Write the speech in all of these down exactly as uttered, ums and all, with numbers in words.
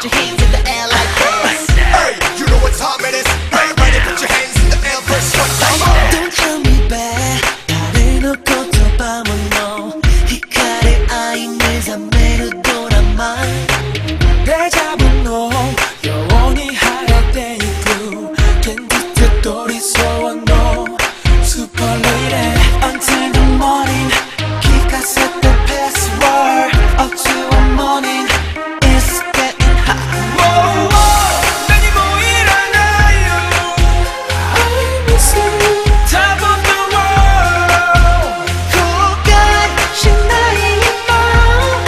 your hands in the air like this. Hey, you know what time it is. Hey, ready, put your hands in the air, first one, come on. Don't tell me back. 나를 놓고 또 밤은 너光아이는 잠에로 돌아만 날 잡은 너 영원히 하얗대 이끌 캔디트 또리 소원 너 Super lady Until the morning 기가 set the password Up to the morning It's getting hot Whoa, whoa, 난이 뭐 일어나요 I miss you Top of the world 고가신 나의 맘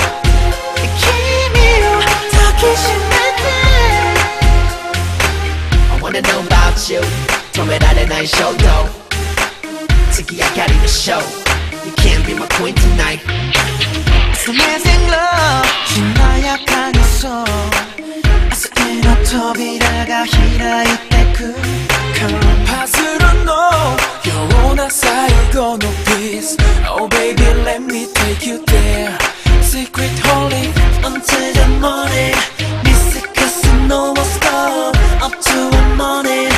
기미로 더 기심할 때 I wanna know about you. 도매라는 나의 쇼도 특이하게 가리는 show. You can't be my queen tonight. It's amazing love 신나약한 요소 아스에너扉が開いてく 파스런 너 영원한 사이고 no peace Oh baby let me take you there Secret holy Until the morning 미스크스 no more stop Up to the morning